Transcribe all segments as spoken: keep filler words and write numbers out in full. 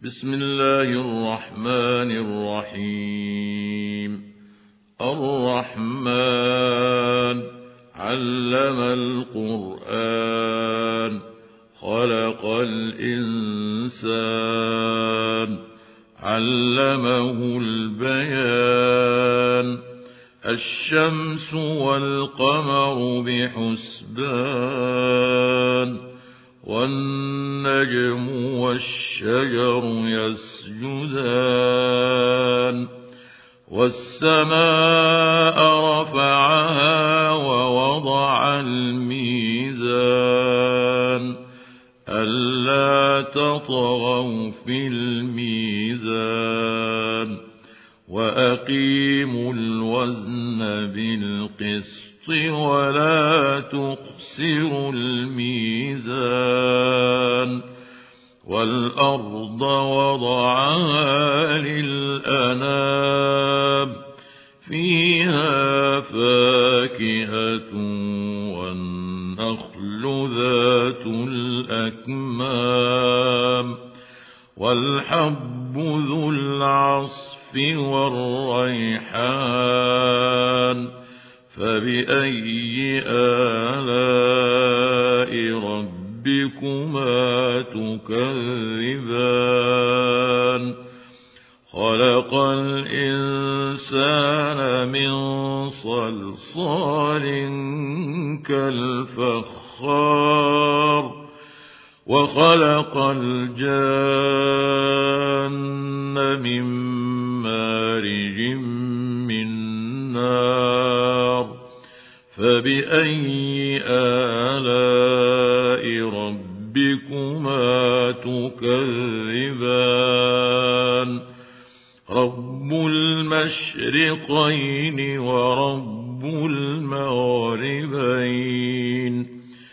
بسم الله الرحمن الرحيم. الرحمن علم القرآن خلق الإنسان علمه البيان الشمس والقمر بحسبان والنجم والشجر يسجدان والسماء رفعها ووضع الميزان ألا تطغوا في الميزان وأقيموا الوزن بالقسط ولا تخسروا الميزان والأرض وضعها للأنام فيها فاكهة والنخل ذات الأكمام والحب ذو العصف والريحان فبأي آلاء ربكما تكذبان خلق الإنسان من صلصال كالفخار وخلق الجان من مارج من نار فبأي آلاء ربكما تكذبان رب المشرقين ورب المغربين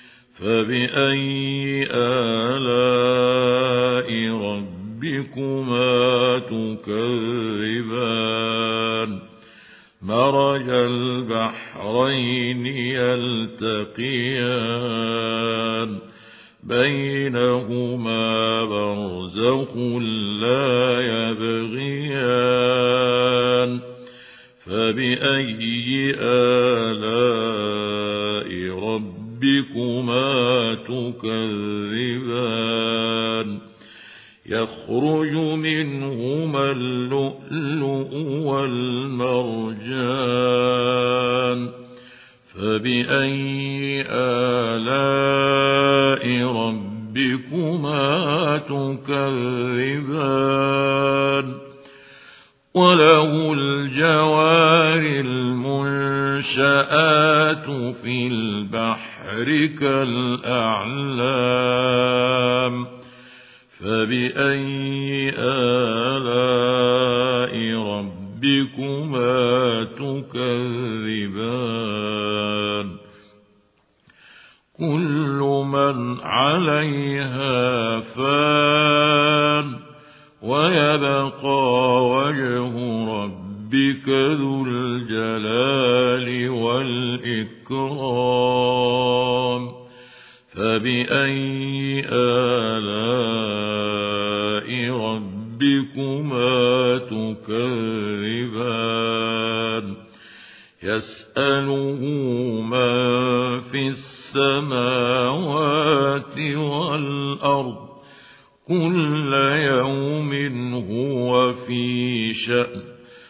فبأي آلاء ربكما تكذبان مرج البحرين يلتقيان بينهما برزخ لا يبغيان فبأي آلاء ربكما تكذبان يخرج منهما اللؤلؤ والمرجان فبأي آلاء ربكما تكذبان وله الجوار المنشآت في البحر كالأعلام فبأي آلاء ربكما تكذبان كل من عليها فان ويبقى وجه ربك ذو الجلال والإكرام فبأي آلاء ربكما تكذبان يسأله من في السماوات والأرض كل يوم هو في شأن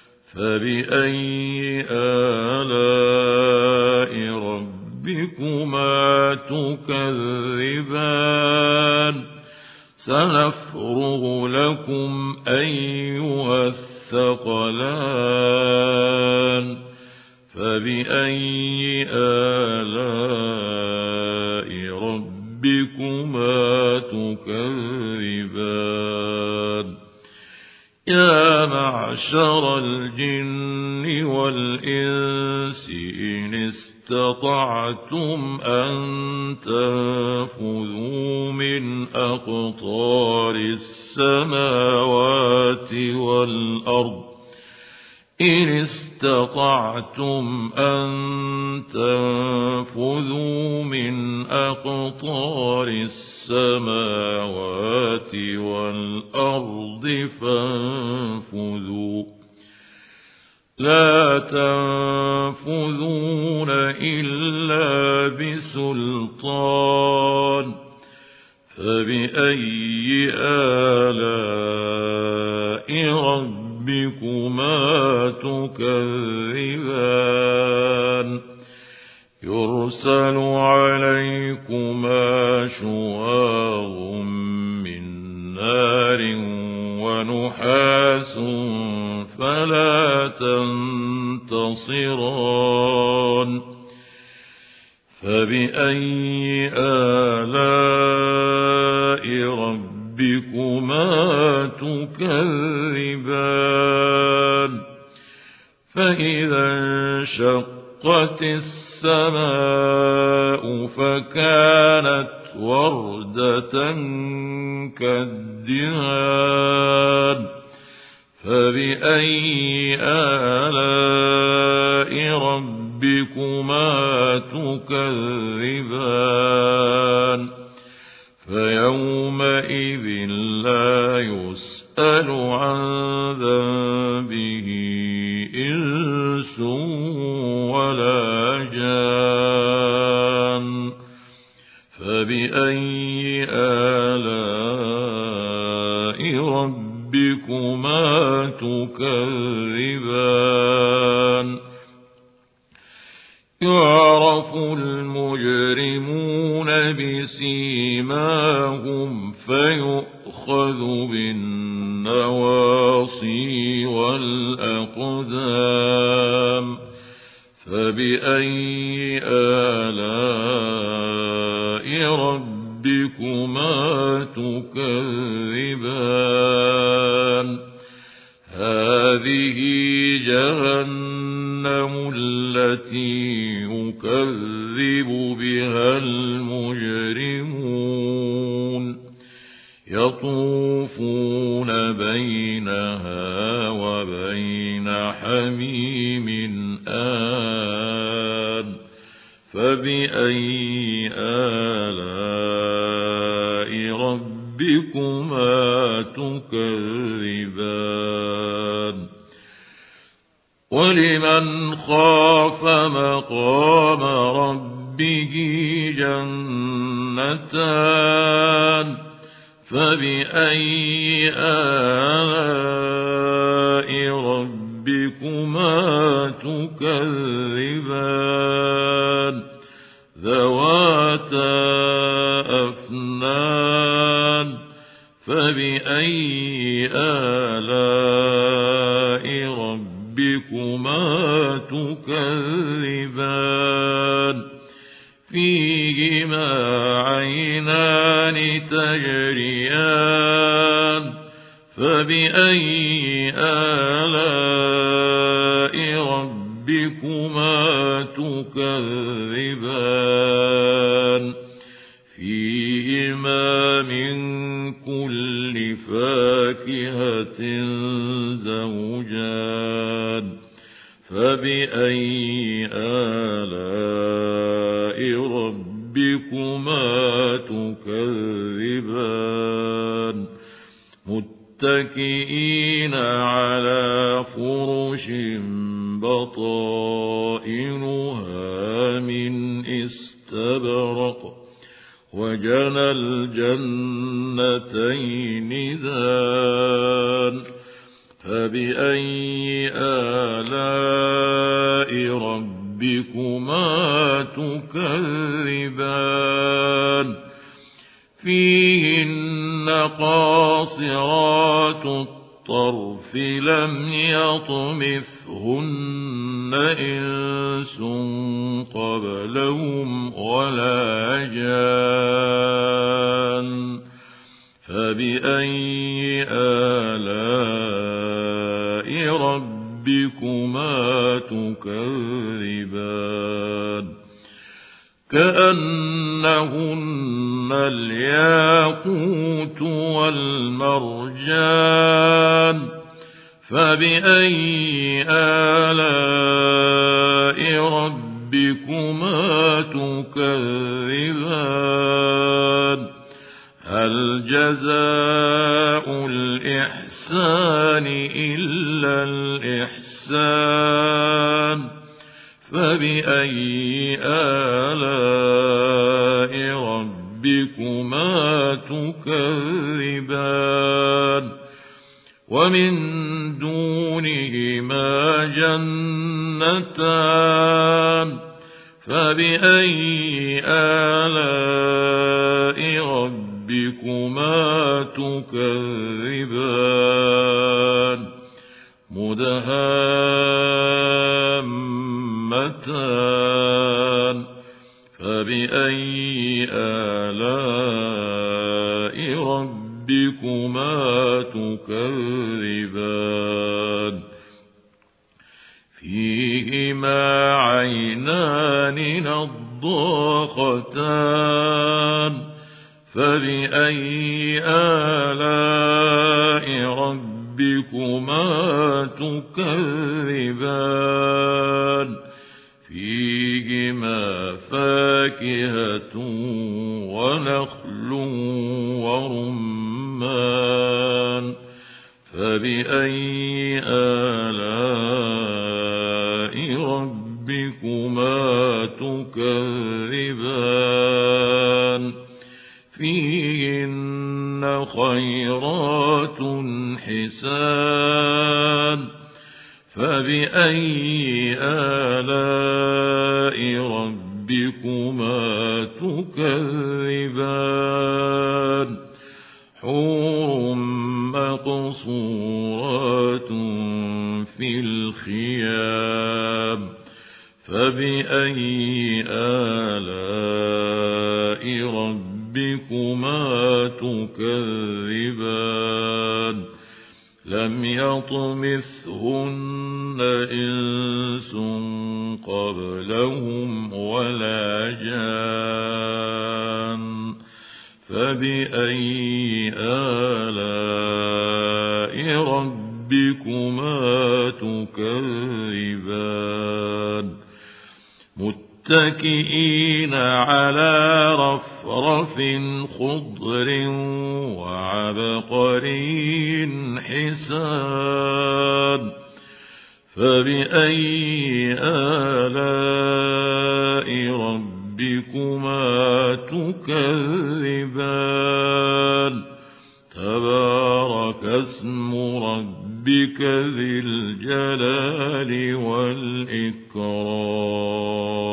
فبأي آلاء ربكما تكذبان سنفرغ لكم أيها الثقلان فبأي آلاء ربكما تكذبان يا معشر الجن والإنس إن استطعتم أن تنفذوا من أقطار السماوات والأرض إن استطعتم أن تنفذوا من أقطار السماوات والأرض فانفذوا لا تنفذون إلا بسلطان فبأي آلاء ربكما تكذبان يرسل عليكما شواظ من نار ونحاس فلا تنتصران فبأي آلاء ربكما تكذبان فإذا انشقت السماء فكانت وردة كالدهان فبأي آلاء ربكما تكذبان فيومئذ لا يسأل عن ذنبه إنس ولا جان فبأي آلاء ربكما تكذبان يعرف المجرمون بسيماهم فيؤخذ بالنواصي والأقدام فبأي آلاء ربكما تكذبان هذه جهنم التي يكذب بها المجرمون يطوفون بينها وبين حميم آن فبأي آلاء ربكما تكذبان ولمن خاف مقام ربه جنتان فبأي آلاء ربكما تكذبان ذواتا أفنان فبأي آلاء ربكما تكذبان فيهما عينان تجريان فبأي آلاء ربكما تكذبان فيهما من كل فاكهة زوجان فبأي آلاء ربكما تكذبان متكئين على فرش بطائنها من استبرق وجنى الجنتين دان فبأي آلاء ربكما تكذبان فيهن قاصرات الطرف لم يطمثهن إنس قبلهم ولا جان فبأي آلاء ربكما تكذبان كأنهن الياقوت والمرجان فبأي آلاء ربكما تكذبان هل جزاء الإحسان إلا الإحسان فبأي آلاء ربكما تكذبان ومن دونهما جنتان فبأي آلاء ربكما تكذبان مدهامتان فبأي آلاء ربكما تكذبان فيهما عينان نضاختان فبأي آلاء ربكما تكذبان فيهما فاكهة ونخل ورمان فبأي آلاء ربكما تكذبان فيهن خيرات حسان فبأي آلاء ربكما تكذبان حور مقصورات في الخيام فبأي آلاء ربكما تكذبان لم يطمثهن إنس قبلهم ولا جان فبأي آلاء ربكما تكذبان متكئين على رفرف خضر وعبقري حسان فبأي آلاء ربكما تكذبان تبارك اسم ربك ذي الجلال والإكرام